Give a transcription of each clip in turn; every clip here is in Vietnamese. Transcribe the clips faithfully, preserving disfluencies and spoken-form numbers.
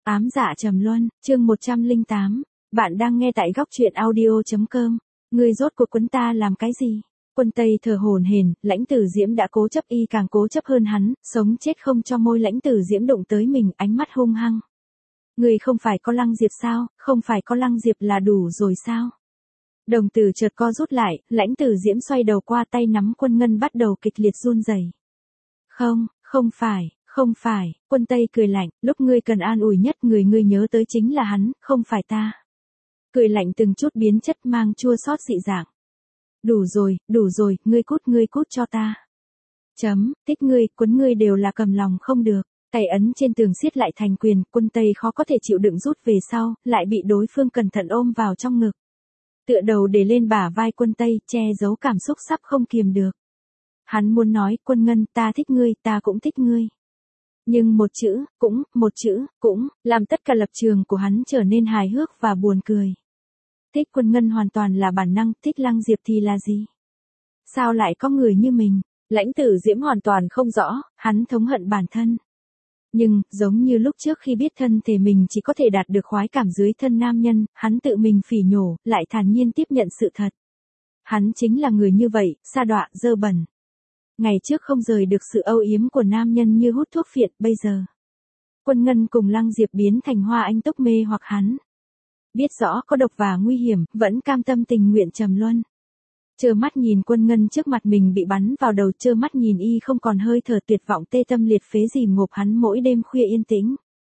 Ám dạ trầm luân, chương một trăm lẻ tám. Bạn đang nghe tại góc truyện audio chấm com. Ngươi rốt cuộc quấn ta làm cái gì? Quân Tây thở hổn hển, Lãnh Tử Diễm đã cố chấp, y càng cố chấp hơn hắn, sống chết không cho môi Lãnh Tử Diễm đụng tới mình, ánh mắt hung hăng. Ngươi không phải có Lăng Diệp sao, không phải có Lăng Diệp là đủ rồi sao? Đồng tử chợt co rút lại, Lãnh Tử Diễm xoay đầu qua, tay nắm Quân Ngân bắt đầu kịch liệt run rẩy. Không, không phải. Không phải, Quân Tây cười lạnh, lúc ngươi cần an ủi nhất người ngươi nhớ tới chính là hắn, không phải ta. Cười lạnh từng chút biến chất mang chua xót dị dạng. Đủ rồi, đủ rồi, ngươi cút ngươi cút cho ta. Chấm, thích ngươi, quấn ngươi đều là cầm lòng không được. Tay ấn trên tường siết lại thành quyền, Quân Tây khó có thể chịu đựng rút về sau, lại bị đối phương cẩn thận ôm vào trong ngực. Tựa đầu để lên bả vai Quân Tây, che giấu cảm xúc sắp không kiềm được. Hắn muốn nói, Quân Ngân, ta thích ngươi, ta cũng thích ngươi. Nhưng một chữ, cũng, một chữ, cũng, làm tất cả lập trường của hắn trở nên hài hước và buồn cười. Thích Quân Ngân hoàn toàn là bản năng, thích Lăng Diệp thì là gì? Sao lại có người như mình? Lãnh Tử Diễm hoàn toàn không rõ, hắn thống hận bản thân. Nhưng, giống như lúc trước khi biết thân thể mình chỉ có thể đạt được khoái cảm dưới thân nam nhân, hắn tự mình phỉ nhổ, lại thản nhiên tiếp nhận sự thật. Hắn chính là người như vậy, sa đọa, dơ bẩn. Ngày trước không rời được sự âu yếm của nam nhân như hút thuốc phiện, bây giờ. Quân Ngân cùng Lăng Diệp biến thành hoa anh túc mê hoặc hắn. Biết rõ có độc và nguy hiểm, vẫn cam tâm tình nguyện trầm luân. Trơ mắt nhìn Quân Ngân trước mặt mình bị bắn vào đầu, trơ mắt nhìn y không còn hơi thở, tuyệt vọng tê tâm liệt phế dìm ngộp hắn mỗi đêm khuya yên tĩnh.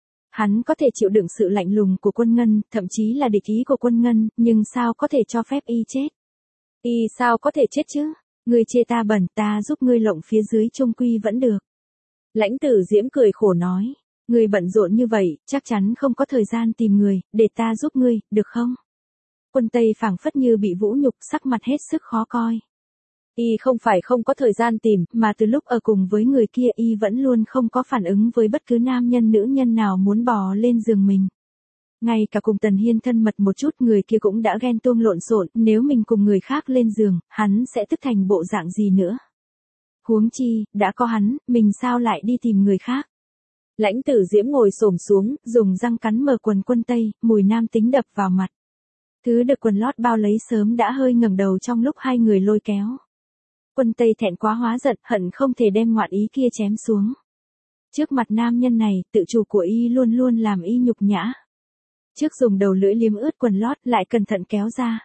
Hắn có thể chịu đựng sự lạnh lùng của Quân Ngân, thậm chí là địch ý của Quân Ngân, nhưng sao có thể cho phép y chết? Y sao có thể chết chứ? Ngươi chê ta bẩn, ta giúp ngươi lộng phía dưới chung quy vẫn được. Lãnh Tử Diễm cười khổ nói, ngươi bận rộn như vậy, chắc chắn không có thời gian tìm người, để ta giúp ngươi, được không? Quân Tây phảng phất như bị vũ nhục, sắc mặt hết sức khó coi. Y không phải không có thời gian tìm, mà từ lúc ở cùng với người kia y vẫn luôn không có phản ứng với bất cứ nam nhân nữ nhân nào muốn bò lên giường mình. Ngay cả cùng Tần Hiên thân mật một chút, người kia cũng đã ghen tuông lộn xộn, nếu mình cùng người khác lên giường, hắn sẽ tức thành bộ dạng gì nữa. Huống chi, đã có hắn, mình sao lại đi tìm người khác. Lãnh Tử Diễm ngồi xổm xuống, dùng răng cắn mở quần Quân Tây, mùi nam tính đập vào mặt. Thứ được quần lót bao lấy sớm đã hơi ngẩng đầu trong lúc hai người lôi kéo. Quân Tây thẹn quá hóa giận, hận không thể đem ngoạn ý kia chém xuống. Trước mặt nam nhân này, tự chủ của y luôn luôn làm y nhục nhã. Trước dùng đầu lưỡi liếm ướt quần lót, lại cẩn thận kéo ra.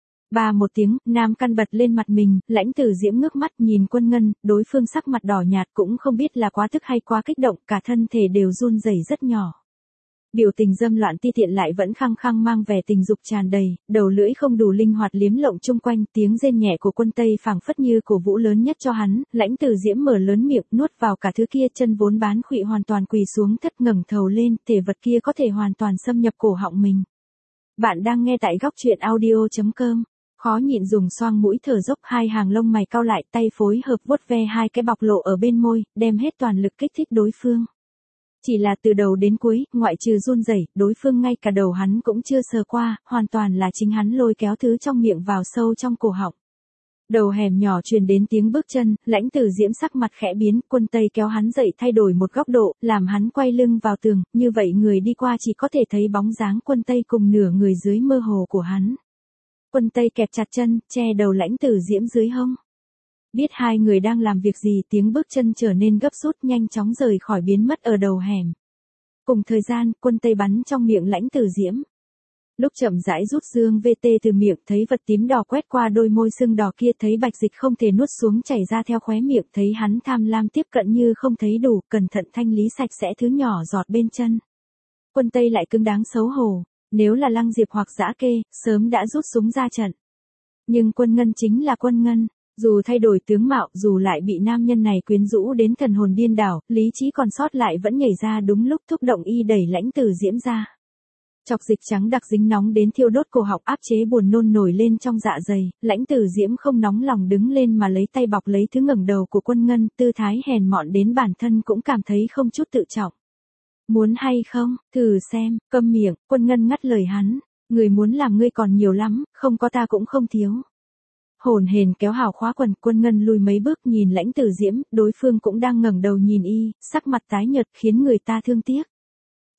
Ba một tiếng, nam căn bật lên mặt mình, Lãnh Tử Diễm ngước mắt nhìn Quân Ngân, đối phương sắc mặt đỏ nhạt, cũng không biết là quá tức hay quá kích động, cả thân thể đều run rẩy rất nhỏ. Biểu tình dâm loạn ti tiện lại vẫn khăng khăng mang vẻ tình dục tràn đầy, đầu lưỡi không đủ linh hoạt liếm lộng chung quanh, tiếng rên nhẹ của Quân Tây phảng phất như cổ vũ lớn nhất cho hắn. Lãnh Tử Diễm mở lớn miệng, nuốt vào cả thứ kia, chân vốn bán khuỵu hoàn toàn quỳ xuống thất, ngẩng đầu lên, thể vật kia có thể hoàn toàn xâm nhập cổ họng mình. Bạn đang nghe tại góc truyện audio chấm com. Khó nhịn dùng xoang mũi thở dốc, hai hàng lông mày cau lại, tay phối hợp vuốt ve hai cái bọc lộ ở bên môi, đem hết toàn lực kích thích đối phương. Chỉ là từ đầu đến cuối, ngoại trừ run rẩy, đối phương ngay cả đầu hắn cũng chưa sờ qua, hoàn toàn là chính hắn lôi kéo thứ trong miệng vào sâu trong cổ họng. Đầu hẻm nhỏ truyền đến tiếng bước chân, Lãnh Tử Diễm sắc mặt khẽ biến, Quân Tây kéo hắn dậy thay đổi một góc độ, làm hắn quay lưng vào tường, như vậy người đi qua chỉ có thể thấy bóng dáng Quân Tây cùng nửa người dưới mơ hồ của hắn. Quân Tây kẹp chặt chân, che đầu Lãnh Tử Diễm dưới hông. Biết hai người đang làm việc gì, tiếng bước chân trở nên gấp rút, nhanh chóng rời khỏi, biến mất ở đầu hẻm. Cùng thời gian, Quân Tây bắn trong miệng Lãnh Tử Diễm. Lúc chậm rãi rút dương vê tê từ miệng, thấy vật tím đỏ quét qua đôi môi sưng đỏ kia, thấy bạch dịch không thể nuốt xuống chảy ra theo khóe miệng, thấy hắn tham lam tiếp cận như không thấy đủ, cẩn thận thanh lý sạch sẽ thứ nhỏ giọt bên chân. Quân Tây lại cứng đáng xấu hổ, nếu là Lăng Diệp hoặc Dã Kê, sớm đã rút súng ra trận. Nhưng Quân Ngân chính là Quân Ngân. Dù thay đổi tướng mạo, dù lại bị nam nhân này quyến rũ đến thần hồn điên đảo, lý trí còn sót lại vẫn nhảy ra đúng lúc, thúc động y đẩy Lãnh Tử Diễm ra. Chọc dịch trắng đặc dính nóng đến thiêu đốt cổ họng, áp chế buồn nôn nổi lên trong dạ dày. Lãnh Tử Diễm không nóng lòng đứng lên mà lấy tay bọc lấy thứ ngẩng đầu của Quân Ngân, tư thái hèn mọn đến bản thân cũng cảm thấy không chút tự trọng. Muốn hay không, thử xem, câm miệng, Quân Ngân ngắt lời hắn. Người muốn làm ngươi còn nhiều lắm, không có ta cũng không thiếu. Hồn hển kéo hào khóa quần, Quân Ngân lùi mấy bước nhìn Lãnh Tử Diễm, đối phương cũng đang ngẩng đầu nhìn y, sắc mặt tái nhợt khiến người ta thương tiếc.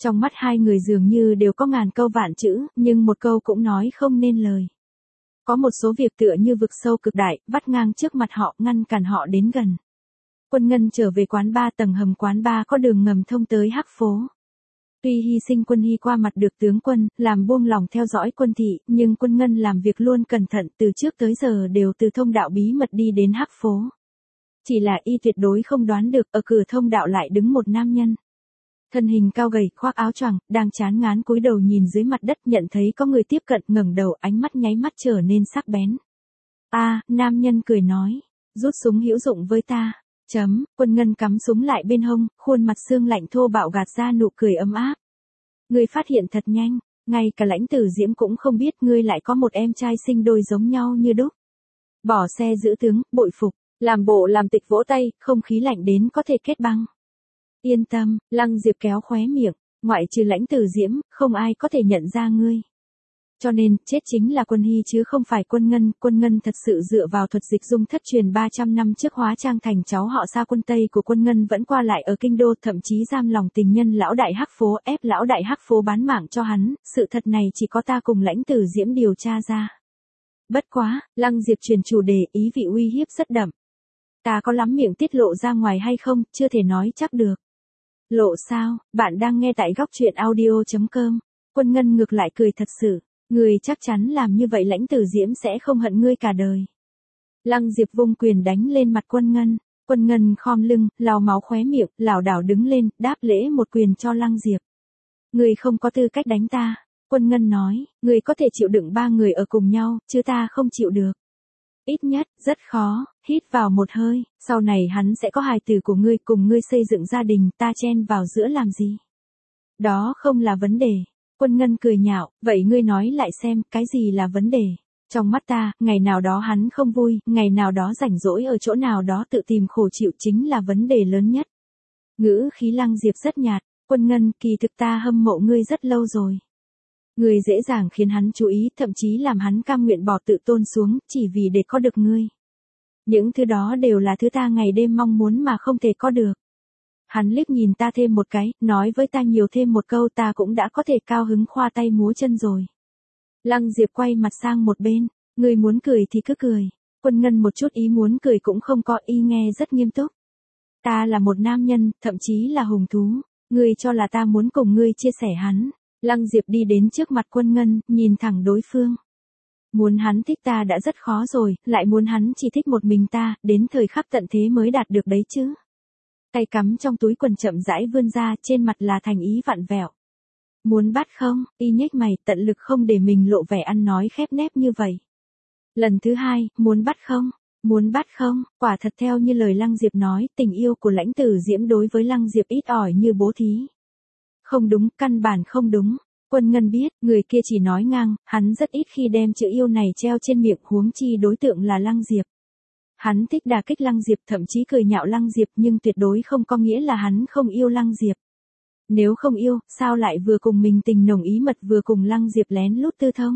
Trong mắt hai người dường như đều có ngàn câu vạn chữ, nhưng một câu cũng nói không nên lời. Có một số việc tựa như vực sâu cực đại, vắt ngang trước mặt họ, ngăn cản họ đến gần. Quân Ngân trở về quán ba, tầng hầm quán ba có đường ngầm thông tới Hắc phố. Tuy hy sinh Quân Hy qua mặt được tướng Quân, làm buông lòng theo dõi Quân thị, nhưng Quân Ngân làm việc luôn cẩn thận, từ trước tới giờ đều từ thông đạo bí mật đi đến Hắc phố. Chỉ là y tuyệt đối không đoán được, ở cửa thông đạo lại đứng một nam nhân. Thân hình cao gầy, khoác áo choàng, đang chán ngán cúi đầu nhìn dưới mặt đất, nhận thấy có người tiếp cận, ngẩng đầu, ánh mắt nháy mắt trở nên sắc bén. A, nam nhân cười nói, rút súng hữu dụng với ta. Chấm, Quân Ngân cắm súng lại bên hông, khuôn mặt xương lạnh thô bạo gạt ra nụ cười ấm áp. Ngươi phát hiện thật nhanh, ngay cả Lãnh Tử Diễm cũng không biết ngươi lại có một em trai sinh đôi giống nhau như đúc. Bỏ xe giữ tướng, bội phục, làm bộ làm tịch vỗ tay, không khí lạnh đến có thể kết băng. Yên tâm, Lăng Diệp kéo khóe miệng, ngoại trừ Lãnh Tử Diễm, không ai có thể nhận ra ngươi. Cho nên, chết chính là Quân Hy chứ không phải Quân Ngân. Quân Ngân thật sự dựa vào thuật dịch dung thất truyền ba trăm năm trước hóa trang thành cháu họ Sa Quân Tây của Quân Ngân vẫn qua lại ở kinh đô, thậm chí giam lòng tình nhân lão đại Hắc phố, ép lão đại Hắc phố bán mạng cho hắn, sự thật này chỉ có ta cùng Lãnh Tử Diễm điều tra ra. Bất quá, Lăng Diệp truyền chủ đề, ý vị uy hiếp rất đậm. Ta có lắm miệng tiết lộ ra ngoài hay không, chưa thể nói chắc được. Lộ sao, bạn đang nghe tại góc truyện audio chấm com. Quân Ngân ngược lại cười thật sự. Người chắc chắn làm như vậy Lãnh Tử Diễm sẽ không hận ngươi cả đời. Lăng Diệp vung quyền đánh lên mặt Quân Ngân. Quân Ngân khom lưng, lau máu khóe miệng, lảo đảo đứng lên, đáp lễ một quyền cho Lăng Diệp. Ngươi không có tư cách đánh ta. Quân Ngân nói, ngươi có thể chịu đựng ba người ở cùng nhau, chứ ta không chịu được. Ít nhất, rất khó, hít vào một hơi, sau này hắn sẽ có hài tử của ngươi, cùng ngươi xây dựng gia đình, ta chen vào giữa làm gì? Đó không là vấn đề. Quân Ngân cười nhạo, vậy ngươi nói lại xem, cái gì là vấn đề? Trong mắt ta, ngày nào đó hắn không vui, ngày nào đó rảnh rỗi ở chỗ nào đó tự tìm khổ chịu chính là vấn đề lớn nhất. Ngữ khí Lăng Diệp rất nhạt, Quân Ngân, kỳ thực ta hâm mộ ngươi rất lâu rồi. Ngươi dễ dàng khiến hắn chú ý, thậm chí làm hắn cam nguyện bỏ tự tôn xuống, chỉ vì để có được ngươi. Những thứ đó đều là thứ ta ngày đêm mong muốn mà không thể có được. Hắn liếc nhìn ta thêm một cái, nói với ta nhiều thêm một câu, ta cũng đã có thể cao hứng khoa tay múa chân rồi. Lăng Diệp quay mặt sang một bên, ngươi muốn cười thì cứ cười. Quân Ngân một chút ý muốn cười cũng không có, y nghe rất nghiêm túc. Ta là một nam nhân, thậm chí là hùng thú, ngươi cho là ta muốn cùng ngươi chia sẻ hắn. Lăng Diệp đi đến trước mặt Quân Ngân, nhìn thẳng đối phương. Muốn hắn thích ta đã rất khó rồi, lại muốn hắn chỉ thích một mình ta, đến thời khắc tận thế mới đạt được đấy chứ. Tay cắm trong túi quần chậm rãi vươn ra, trên mặt là thành ý vặn vẹo. Muốn bắt không, y nhếch mày, tận lực không để mình lộ vẻ ăn nói khép nép như vậy. Lần thứ hai, muốn bắt không, muốn bắt không, quả thật theo như lời Lăng Diệp nói, tình yêu của Lãnh Tử Diễm đối với Lăng Diệp ít ỏi như bố thí. Không đúng, căn bản không đúng. Quân Ngân biết, người kia chỉ nói ngang, hắn rất ít khi đem chữ yêu này treo trên miệng, huống chi đối tượng là Lăng Diệp. Hắn thích đả kích Lăng Diệp, thậm chí cười nhạo Lăng Diệp, nhưng tuyệt đối không có nghĩa là hắn không yêu Lăng Diệp. Nếu không yêu, sao lại vừa cùng mình tình nồng ý mật vừa cùng Lăng Diệp lén lút tư thông?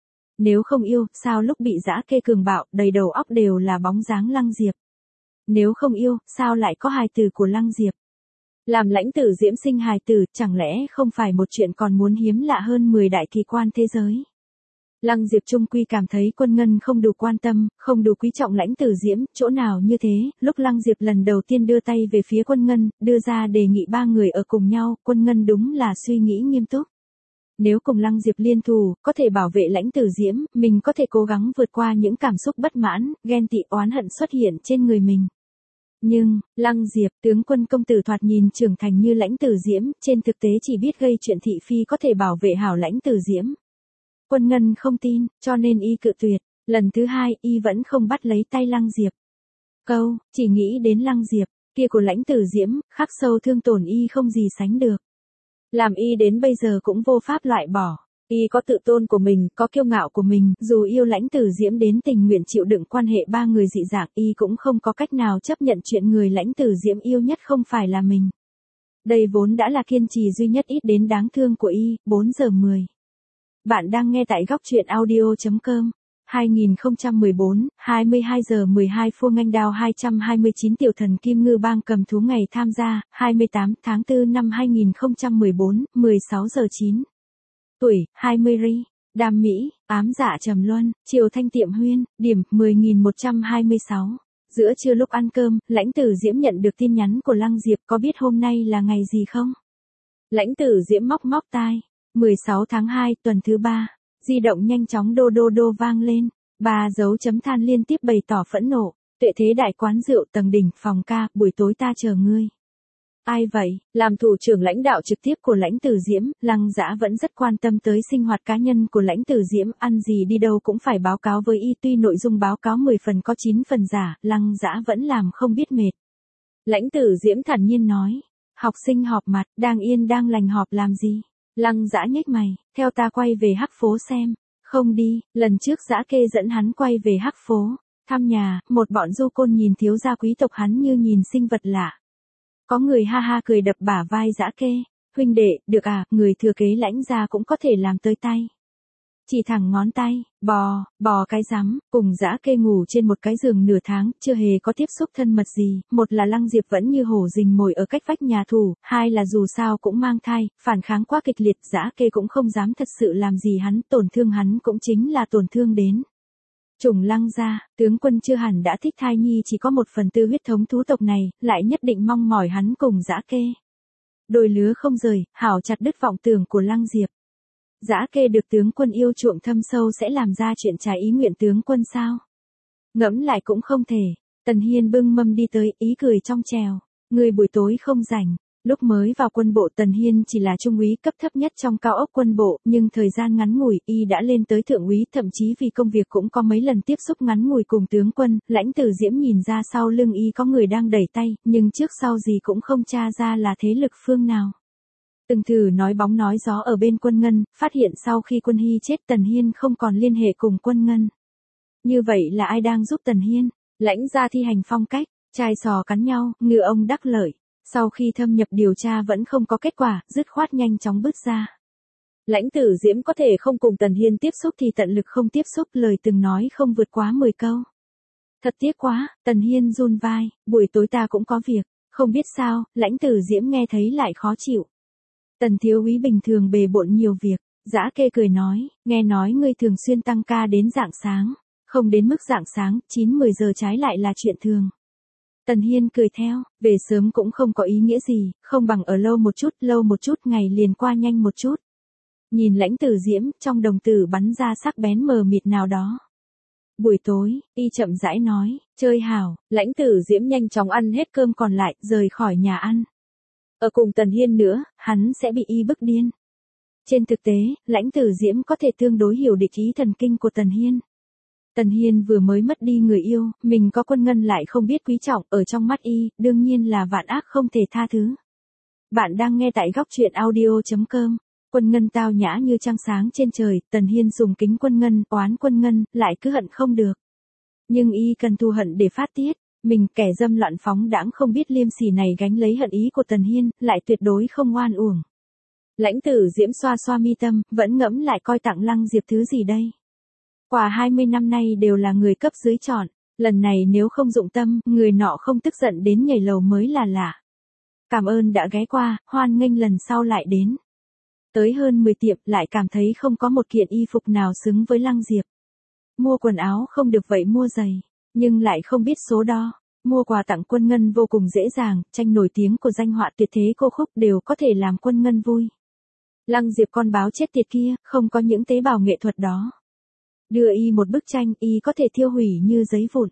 Nếu không yêu, sao lúc bị dã kê cường bạo, đầy đầu óc đều là bóng dáng Lăng Diệp? Nếu không yêu, sao lại có hài tử của Lăng Diệp? Làm Lãnh Tử Diễm sinh hài tử, chẳng lẽ không phải một chuyện còn muốn hiếm lạ hơn mười đại kỳ quan thế giới? Lăng Diệp trung quy cảm thấy Quân Ngân không đủ quan tâm, không đủ quý trọng Lãnh Tử Diễm, chỗ nào như thế, lúc Lăng Diệp lần đầu tiên đưa tay về phía Quân Ngân, đưa ra đề nghị ba người ở cùng nhau, Quân Ngân đúng là suy nghĩ nghiêm túc. Nếu cùng Lăng Diệp liên thủ, có thể bảo vệ Lãnh Tử Diễm, mình có thể cố gắng vượt qua những cảm xúc bất mãn, ghen tị oán hận xuất hiện trên người mình. Nhưng, Lăng Diệp, tướng quân công tử thoạt nhìn trưởng thành như Lãnh Tử Diễm, trên thực tế chỉ biết gây chuyện thị phi có thể bảo vệ hảo Lãnh Tử Diễm. Quân Ngân không tin, cho nên y cự tuyệt. Lần thứ hai, y vẫn không bắt lấy tay Lăng Diệp. Câu, chỉ nghĩ đến Lăng Diệp, kia của Lãnh Tử Diễm, khắc sâu thương tổn y không gì sánh được. Làm y đến bây giờ cũng vô pháp loại bỏ. Y có tự tôn của mình, có kiêu ngạo của mình, dù yêu Lãnh Tử Diễm đến tình nguyện chịu đựng quan hệ ba người dị dạng, y cũng không có cách nào chấp nhận chuyện người Lãnh Tử Diễm yêu nhất không phải là mình. Đây vốn đã là kiên trì duy nhất ít đến đáng thương của y. Bốn giờ mười. Bạn đang nghe tại góc truyện audio chấm com. hai nghìn không trăm mười bốn, hai mươi hai giờ mười hai phút Nganh Đao hai trăm hai mươi chín Tiểu thần Kim Ngư Bang cầm thú ngày tham gia, hai mươi tám tháng tư năm hai nghìn không trăm mười bốn, mười sáu giờ chín. Tuổi, hai mươi ri. Đam Mỹ, ám dạ Trầm Luân, Triều Thanh Tiệm Huyên, điểm, mười nghìn một trăm hai mươi sáu. Giữa trưa lúc ăn cơm, Lãnh Tử Diễm nhận được tin nhắn của Lăng Diệp, có biết hôm nay là ngày gì không? Lãnh Tử Diễm móc móc tai. mười sáu tháng hai, tuần thứ ba. Di động nhanh chóng đô đô đô vang lên. Ba dấu chấm than liên tiếp bày tỏ phẫn nộ. Tuệ Thế Đại Quán Rượu tầng đỉnh, phòng ca, buổi tối ta chờ ngươi. Ai vậy? Làm thủ trưởng lãnh đạo trực tiếp của Lãnh Tử Diễm, Lăng Dã vẫn rất quan tâm tới sinh hoạt cá nhân của Lãnh Tử Diễm, ăn gì đi đâu cũng phải báo cáo với y, tuy nội dung báo cáo mười phần có chín phần giả, Lăng Dã vẫn làm không biết mệt. Lãnh Tử Diễm thản nhiên nói, học sinh họp mặt, đang yên đang lành họp làm gì? Lăng Dã nhếch mày, theo ta quay về Hắc phố xem. Không đi, lần trước Dã Kê dẫn hắn quay về Hắc phố, thăm nhà, một bọn du côn nhìn thiếu gia quý tộc hắn như nhìn sinh vật lạ. Có người ha ha cười đập bả vai Dã Kê, huynh đệ, được à, người thừa kế Lãnh gia cũng có thể làm tới tay. Chỉ thẳng ngón tay, bò, bò cái rắm, cùng Dã Kê ngủ trên một cái giường nửa tháng, chưa hề có tiếp xúc thân mật gì, một là Lăng Diệp vẫn như hổ rình mồi ở cách vách nhà thủ, hai là dù sao cũng mang thai, phản kháng quá kịch liệt, Dã Kê cũng không dám thật sự làm gì hắn, tổn thương hắn cũng chính là tổn thương đến. Chủng Lăng gia, tướng quân chưa hẳn đã thích thai nhi chỉ có một phần tư huyết thống thú tộc này, lại nhất định mong mỏi hắn cùng Dã Kê. Đôi lứa không rời, hảo chặt đứt vọng tưởng của Lăng Diệp. Dã Kê được tướng quân yêu chuộng thâm sâu sẽ làm ra chuyện trái ý nguyện tướng quân sao? Ngẫm lại cũng không thể. Tần Hiên bưng mâm đi tới, ý cười trong trèo. Người buổi tối không rảnh. Lúc mới vào quân bộ Tần Hiên chỉ là trung úy cấp thấp nhất trong cao ốc quân bộ, nhưng thời gian ngắn ngủi y đã lên tới thượng úy, thậm chí vì công việc cũng có mấy lần tiếp xúc ngắn ngủi cùng tướng quân. Lãnh Tử Diễm nhìn ra sau lưng y có người đang đẩy tay, nhưng trước sau gì cũng không tra ra là thế lực phương nào. Từng thử nói bóng nói gió ở bên Quân Ngân, phát hiện sau khi Quân Hy chết Tần Hiên không còn liên hệ cùng Quân Ngân. Như vậy là ai đang giúp Tần Hiên? Lãnh gia thi hành phong cách, trai sò cắn nhau, ngựa ông đắc lợi. Sau khi thâm nhập điều tra vẫn không có kết quả, dứt khoát nhanh chóng bứt ra. Lãnh Tử Diễm có thể không cùng Tần Hiên tiếp xúc thì tận lực không tiếp xúc, lời từng nói không vượt quá mười câu. Thật tiếc quá, Tần Hiên run vai, buổi tối ta cũng có việc, không biết sao, Lãnh Tử Diễm nghe thấy lại khó chịu. Tần thiếu úy bình thường bề bộn nhiều việc, Dã Kê cười nói, nghe nói ngươi thường xuyên tăng ca đến rạng sáng, không đến mức rạng sáng, chín mười giờ trái lại là chuyện thường. Tần Hiên cười theo, về sớm cũng không có ý nghĩa gì, không bằng ở lâu một chút, lâu một chút ngày liền qua nhanh một chút. Nhìn Lãnh Tử Diễm, trong đồng tử bắn ra sắc bén mờ mịt nào đó. Buổi tối, y chậm rãi nói, chơi hảo, Lãnh Tử Diễm nhanh chóng ăn hết cơm còn lại, rời khỏi nhà ăn. Ở cùng Tần Hiên nữa, hắn sẽ bị y bức điên. Trên thực tế, Lãnh Tử Diễm có thể tương đối hiểu địch ý thần kinh của Tần Hiên. Tần Hiên vừa mới mất đi người yêu, mình có Quân Ngân lại không biết quý trọng, ở trong mắt y, đương nhiên là vạn ác không thể tha thứ. Bạn đang nghe tại góc truyện audio chấm com. Quân Ngân tao nhã như trăng sáng trên trời, Tần Hiên dùng kính Quân Ngân, oán Quân Ngân, lại cứ hận không được. Nhưng y cần thù hận để phát tiết. Mình kẻ dâm loạn phóng đãng không biết liêm sỉ này gánh lấy hận ý của Tần Hiên, lại tuyệt đối không oan uổng. Lãnh Tử Diễm xoa xoa mi tâm, vẫn ngẫm lại coi tặng Lăng Diệp thứ gì đây. Quả hai mươi năm nay đều là người cấp dưới chọn, lần này nếu không dụng tâm, người nọ không tức giận đến nhảy lầu mới là lạ. Cảm ơn đã ghé qua, hoan nghênh lần sau lại đến. Tới hơn mười tiệm lại cảm thấy không có một kiện y phục nào xứng với Lăng Diệp. Mua quần áo không được vậy mua giày. Nhưng lại không biết số đo. Mua quà tặng Quân Ngân vô cùng dễ dàng, tranh nổi tiếng của danh họa tuyệt thế cô khúc đều có thể làm Quân Ngân vui. Lăng Diệp con báo chết tiệt kia, không có những tế bào nghệ thuật đó. Đưa y một bức tranh, y có thể thiêu hủy như giấy vụn.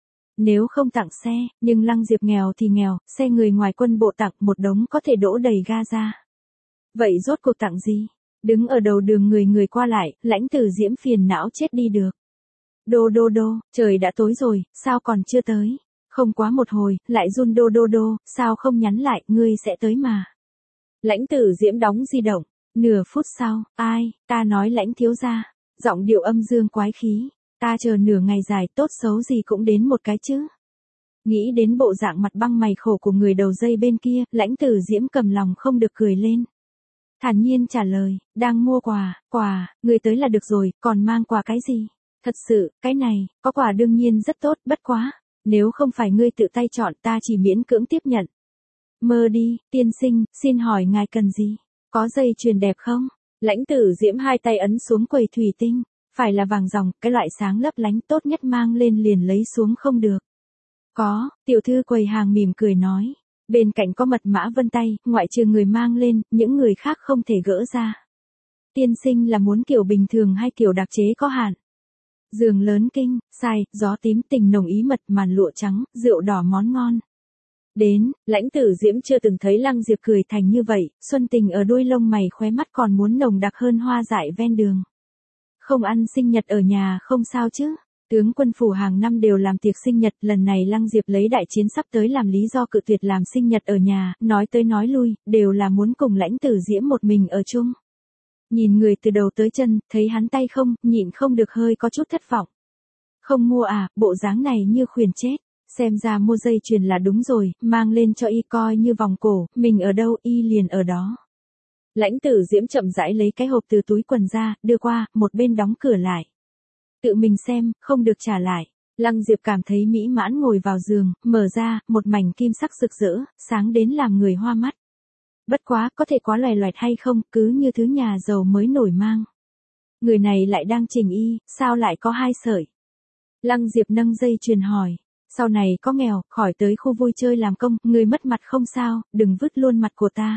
Nếu không tặng xe, nhưng Lăng Diệp nghèo thì nghèo, xe người ngoài quân bộ tặng một đống có thể đỗ đầy ga ra. Vậy rốt cuộc tặng gì? Đứng ở đầu đường người người qua lại, Lãnh Tử Diễm phiền não chết đi được. Đô đô đô, trời đã tối rồi, sao còn chưa tới? Không quá một hồi, lại run đô đô đô, sao không nhắn lại, ngươi sẽ tới mà. Lãnh Tử Diễm đóng di động, nửa phút sau, ai, ta nói Lãnh thiếu gia, giọng điệu âm dương quái khí, ta chờ nửa ngày dài tốt xấu gì cũng đến một cái chứ. Nghĩ đến bộ dạng mặt băng mày khổ của người đầu dây bên kia, Lãnh Tử Diễm cầm lòng không được cười lên. Thản nhiên trả lời, đang mua quà, quà, người tới là được rồi, còn mang quà cái gì? Thật sự, cái này, có quà đương nhiên rất tốt, bất quá. Nếu không phải ngươi tự tay chọn ta chỉ miễn cưỡng tiếp nhận. Mơ đi, tiên sinh, xin hỏi ngài cần gì? Có dây chuyền đẹp không? Lãnh Tử Diễm hai tay ấn xuống quầy thủy tinh. Phải là vàng ròng, cái loại sáng lấp lánh tốt nhất mang lên liền lấy xuống không được. Có, tiểu thư quầy hàng mỉm cười nói. Bên cạnh có mật mã vân tay, ngoại trừ người mang lên, những người khác không thể gỡ ra. Tiên sinh là muốn kiểu bình thường hay kiểu đặc chế có hạn? Giường lớn kinh, sai, gió tím tình nồng ý mật màn lụa trắng, rượu đỏ món ngon. Đến, Lãnh Tử Diễm chưa từng thấy Lăng Diệp cười thành như vậy, xuân tình ở đuôi lông mày khóe mắt còn muốn nồng đặc hơn hoa dại ven đường. Không ăn sinh nhật ở nhà không sao chứ? Tướng quân phủ hàng năm đều làm tiệc sinh nhật, lần này Lăng Diệp lấy đại chiến sắp tới làm lý do cự tuyệt làm sinh nhật ở nhà, nói tới nói lui, đều là muốn cùng Lãnh Tử Diễm một mình ở chung. Nhìn người từ đầu tới chân, thấy hắn tay không, nhịn không được hơi có chút thất vọng. Không mua à, bộ dáng này như khuyển chết. Xem ra mua dây chuyền là đúng rồi, mang lên cho y coi như vòng cổ, mình ở đâu y liền ở đó. Lãnh Tử Diễm chậm rãi lấy cái hộp từ túi quần ra, đưa qua, một bên đóng cửa lại. Tự mình xem, không được trả lại. Lăng Diệp cảm thấy mỹ mãn ngồi vào giường, mở ra, một mảnh kim sắc rực rỡ, sáng đến làm người hoa mắt. Bất quá, có thể quá loè loẹt hay không, cứ như thứ nhà giàu mới nổi mang. Người này lại đang chỉnh y, sao lại có hai sợi? Lăng Diệp nâng dây chuyền hỏi. Sau này có nghèo, khỏi tới khu vui chơi làm công, người mất mặt không sao, đừng vứt luôn mặt của ta.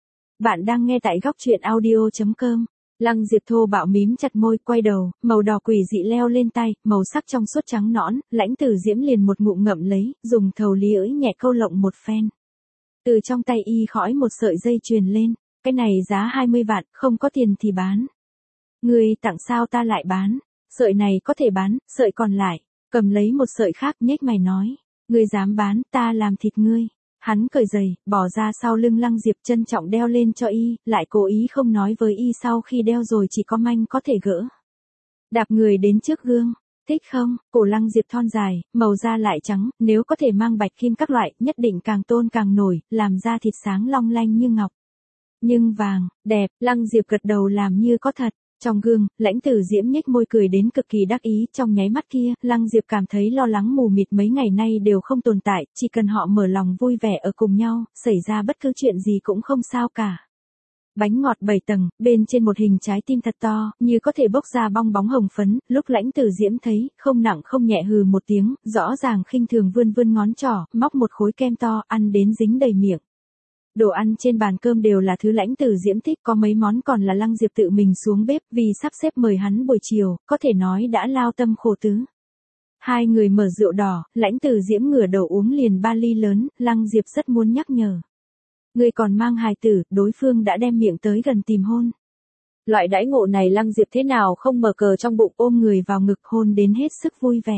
Bạn đang nghe tại góc truyện audio chấm com. Lăng Diệp thô bạo mím chặt môi, quay đầu, màu đỏ quỷ dị leo lên tay, màu sắc trong suốt trắng nõn, Lãnh Tử Diễm liền một ngụm ngậm lấy, dùng thầu lý ưỡi nhẹ câu lộng một phen. Từ trong tay y khõi một sợi dây chuyền lên, cái này giá hai mươi vạn, không có tiền thì bán. Người tặng sao ta lại bán, sợi này có thể bán, sợi còn lại. Cầm lấy một sợi khác nhếch mày nói. Ngươi dám bán, ta làm thịt ngươi. Hắn cởi giày, bỏ ra sau lưng Lăng Diệp trân trọng đeo lên cho y, lại cố ý không nói với y sau khi đeo rồi chỉ có manh có thể gỡ. Đạp người đến trước gương. Thích không? Cổ Lăng Diệp thon dài, màu da lại trắng, nếu có thể mang bạch kim các loại, nhất định càng tôn càng nổi, làm da thịt sáng long lanh như ngọc. Nhưng vàng, đẹp, Lăng Diệp gật đầu làm như có thật. Trong gương, Lãnh Tử Diễm nhếch môi cười đến cực kỳ đắc ý, trong nháy mắt kia, Lăng Diệp cảm thấy lo lắng mù mịt mấy ngày nay đều không tồn tại, chỉ cần họ mở lòng vui vẻ ở cùng nhau, xảy ra bất cứ chuyện gì cũng không sao cả. Bánh ngọt bảy tầng, bên trên một hình trái tim thật to, như có thể bốc ra bong bóng hồng phấn, lúc Lãnh Tử Diễm thấy, không nặng không nhẹ hừ một tiếng, rõ ràng khinh thường vươn vươn ngón trỏ, móc một khối kem to, ăn đến dính đầy miệng. Đồ ăn trên bàn cơm đều là thứ Lãnh Tử Diễm thích, có mấy món còn là Lăng Diệp tự mình xuống bếp vì sắp xếp mời hắn buổi chiều, có thể nói đã lao tâm khổ tứ. Hai người mở rượu đỏ, Lãnh Tử Diễm ngửa đầu uống liền ba ly lớn, Lăng Diệp rất muốn nhắc nhở. Người còn mang hài tử, đối phương đã đem miệng tới gần tìm hôn. Loại đãi ngộ này Lăng Diệp thế nào không mở cờ trong bụng ôm người vào ngực hôn đến hết sức vui vẻ.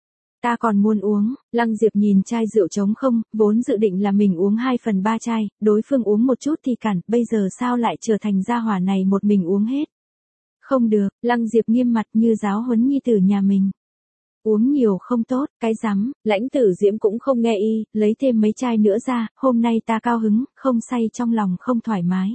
Ta còn muốn uống, Lăng Diệp nhìn chai rượu trống không, vốn dự định là mình uống hai phần ba chai, đối phương uống một chút thì cản, bây giờ sao lại trở thành gia hỏa này một mình uống hết. Không được, Lăng Diệp nghiêm mặt như giáo huấn nhi tử nhà mình. Uống nhiều không tốt, cái rắm, Lãnh Tử Diễm cũng không nghe y, lấy thêm mấy chai nữa ra, hôm nay ta cao hứng, không say trong lòng không thoải mái.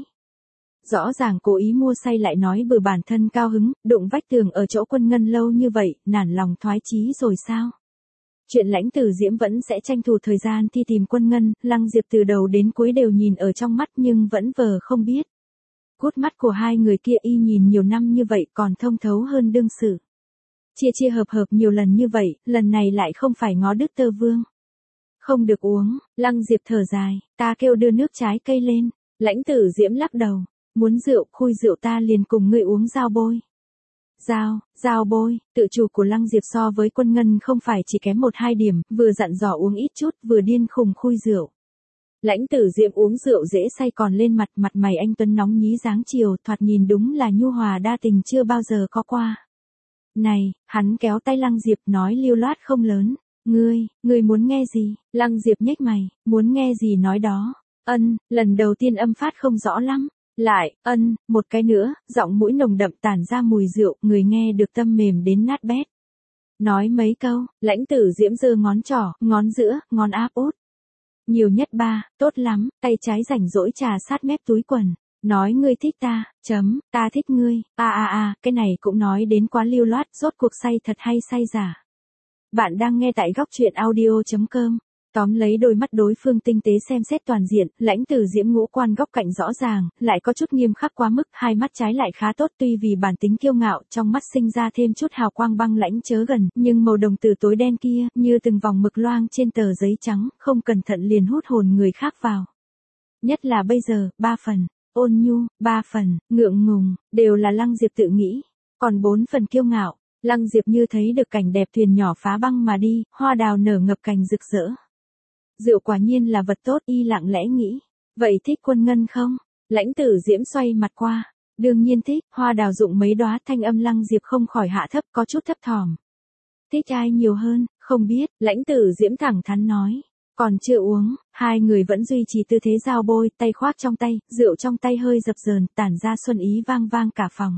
Rõ ràng cố ý mua say lại nói bừa bản thân cao hứng, đụng vách tường ở chỗ Quân Ngân lâu như vậy, nản lòng thoái chí rồi sao? Chuyện Lãnh Tử Diễm vẫn sẽ tranh thủ thời gian thi tìm Quân Ngân, Lăng Diệp từ đầu đến cuối đều nhìn ở trong mắt nhưng vẫn vờ không biết. Cút mắt của hai người kia y nhìn nhiều năm như vậy còn thông thấu hơn đương sự. Chia chia hợp hợp nhiều lần như vậy, lần này lại không phải ngó đứt tơ vương. Không được uống, Lăng Diệp thở dài, ta kêu đưa nước trái cây lên, Lãnh Tử Diễm lắc đầu, muốn rượu, khui rượu ta liền cùng ngươi uống dao bôi. Dao, dao bôi, tự chủ của Lăng Diệp so với Quân Ngân không phải chỉ kém một hai điểm, vừa dặn dò uống ít chút, vừa điên khùng khui rượu. Lãnh Tử Diễm uống rượu dễ say còn lên mặt, mặt mày anh tuấn nóng nhí dáng chiều, thoạt nhìn đúng là nhu hòa đa tình chưa bao giờ có qua. Này, hắn kéo tay Lăng Diệp nói lưu loát không lớn, ngươi, ngươi muốn nghe gì? Lăng Diệp nhếch mày, muốn nghe gì nói đó. Ân, lần đầu tiên âm phát không rõ lắm. Lại, ân, một cái nữa, giọng mũi nồng đậm tản ra mùi rượu, người nghe được tâm mềm đến nát bét. Nói mấy câu, Lãnh Tử Diễm giơ ngón trỏ, ngón giữa, ngón áp út. Nhiều nhất ba, tốt lắm, tay trái rảnh rỗi trà sát mép túi quần. Nói ngươi thích ta, chấm, ta thích ngươi, a a a, cái này cũng nói đến quá lưu loát, rốt cuộc say thật hay say giả. Bạn đang nghe tại góc truyện audio.com. Tóm lấy đôi mắt đối phương tinh tế xem xét toàn diện, Lãnh Tử Diễm ngũ quan góc cạnh rõ ràng, lại có chút nghiêm khắc quá mức, hai mắt trái lại khá tốt tuy vì bản tính kiêu ngạo, trong mắt sinh ra thêm chút hào quang băng lãnh chớ gần, nhưng màu đồng tử tối đen kia, như từng vòng mực loang trên tờ giấy trắng, không cẩn thận liền hút hồn người khác vào. Nhất là bây giờ, ba phần, ôn nhu, ba phần, ngượng ngùng, đều là Lăng Diệp tự nghĩ, còn bốn phần kiêu ngạo. Lăng Diệp như thấy được cảnh đẹp thuyền nhỏ phá băng mà đi, hoa đào nở ngập cành rực rỡ. Rượu quả nhiên là vật tốt, y lặng lẽ nghĩ. Vậy thích Quân Ngân không? Lãnh Tử Diễm xoay mặt qua. Đương nhiên thích, hoa đào rụng mấy đóa, thanh âm Lăng Diệp không khỏi hạ thấp, có chút thấp thỏm. Thích ai nhiều hơn, không biết, Lãnh Tử Diễm thẳng thắn nói. Còn chưa uống, hai người vẫn duy trì tư thế giao bôi, tay khoác trong tay, rượu trong tay hơi dập dờn, tản ra xuân ý vang vang cả phòng.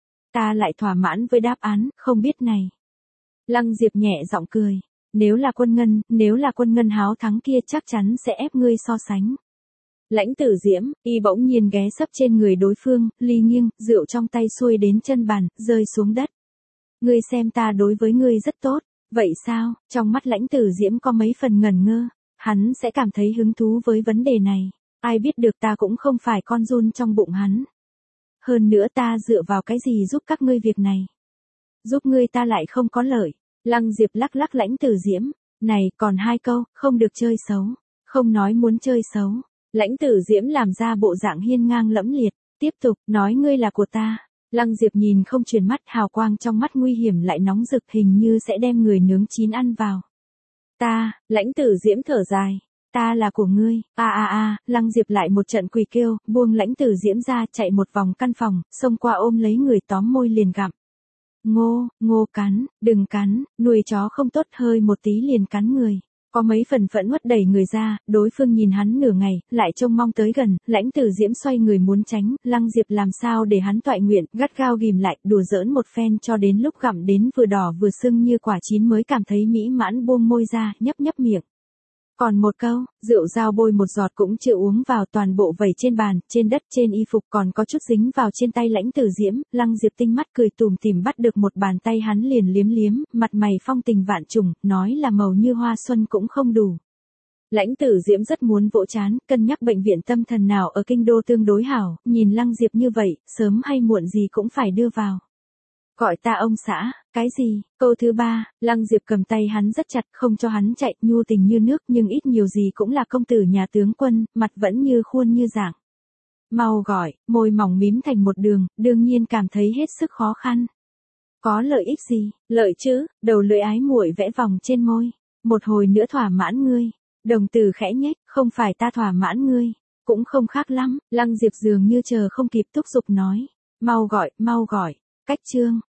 Ta lại thỏa mãn với đáp án, không biết này. Lăng Diệp nhẹ giọng cười. Nếu là Quân Ngân, nếu là Quân Ngân háo thắng kia chắc chắn sẽ ép ngươi so sánh. Lãnh Tử Diễm, y bỗng nhiên ghé sấp trên người đối phương, ly nghiêng, rượu trong tay xuôi đến chân bàn, rơi xuống đất. Ngươi xem ta đối với ngươi rất tốt, vậy sao? Trong mắt Lãnh Tử Diễm có mấy phần ngẩn ngơ, hắn sẽ cảm thấy hứng thú với vấn đề này. Ai biết được ta cũng không phải con giun trong bụng hắn. Hơn nữa ta dựa vào cái gì giúp các ngươi việc này? Giúp ngươi ta lại không có lợi. Lăng Diệp lắc lắc Lãnh Tử Diễm. Này, còn hai câu, không được chơi xấu. Không nói muốn chơi xấu. Lãnh Tử Diễm làm ra bộ dạng hiên ngang lẫm liệt. Tiếp tục, nói ngươi là của ta. Lăng Diệp nhìn không chuyển mắt, hào quang trong mắt nguy hiểm lại nóng rực, hình như sẽ đem người nướng chín ăn vào. Ta, Lãnh Tử Diễm thở dài. Ta là của ngươi, a a a, Lăng Diệp lại một trận quỳ kêu, buông Lãnh Tử Diễm ra, chạy một vòng căn phòng, xông qua ôm lấy người tóm môi liền gặm. Ngô, ngô cắn, đừng cắn, nuôi chó không tốt, hơi một tí liền cắn người. Có mấy phần phẫn uất đẩy người ra, đối phương nhìn hắn nửa ngày, lại trông mong tới gần, Lãnh Tử Diễm xoay người muốn tránh, Lăng Diệp làm sao để hắn toại nguyện, gắt gao ghìm lại, đùa giỡn một phen cho đến lúc gặm đến vừa đỏ vừa sưng như quả chín mới cảm thấy mỹ mãn, buông môi ra, nhấp nhấp miệng. Còn một câu, rượu dao bôi một giọt cũng chưa uống vào, toàn bộ vẩy trên bàn, trên đất, trên y phục, còn có chút dính vào trên tay Lãnh Tử Diễm. Lăng Diệp tinh mắt cười tủm tỉm bắt được một bàn tay hắn liền liếm liếm, mặt mày phong tình vạn trùng, nói là màu như hoa xuân cũng không đủ. Lãnh Tử Diễm rất muốn vỗ chán, cân nhắc bệnh viện tâm thần nào ở kinh đô tương đối hảo, nhìn Lăng Diệp như vậy, sớm hay muộn gì cũng phải đưa vào. Gọi ta ông xã, cái gì? Câu thứ ba, Lăng Diệp cầm tay hắn rất chặt, không cho hắn chạy, nhu tình như nước, nhưng ít nhiều gì cũng là công tử nhà tướng quân, mặt vẫn như khuôn như dạng. Mau gọi, môi mỏng mím thành một đường, đương nhiên cảm thấy hết sức khó khăn. Có lợi ích gì? Lợi chứ, đầu lưỡi ái muội vẽ vòng trên môi. Một hồi nữa thỏa mãn ngươi. Đồng tử khẽ nhếch, không phải ta thỏa mãn ngươi. Cũng không khác lắm, Lăng Diệp dường như chờ không kịp thúc giục nói. Mau gọi, mau gọi. Cách chương.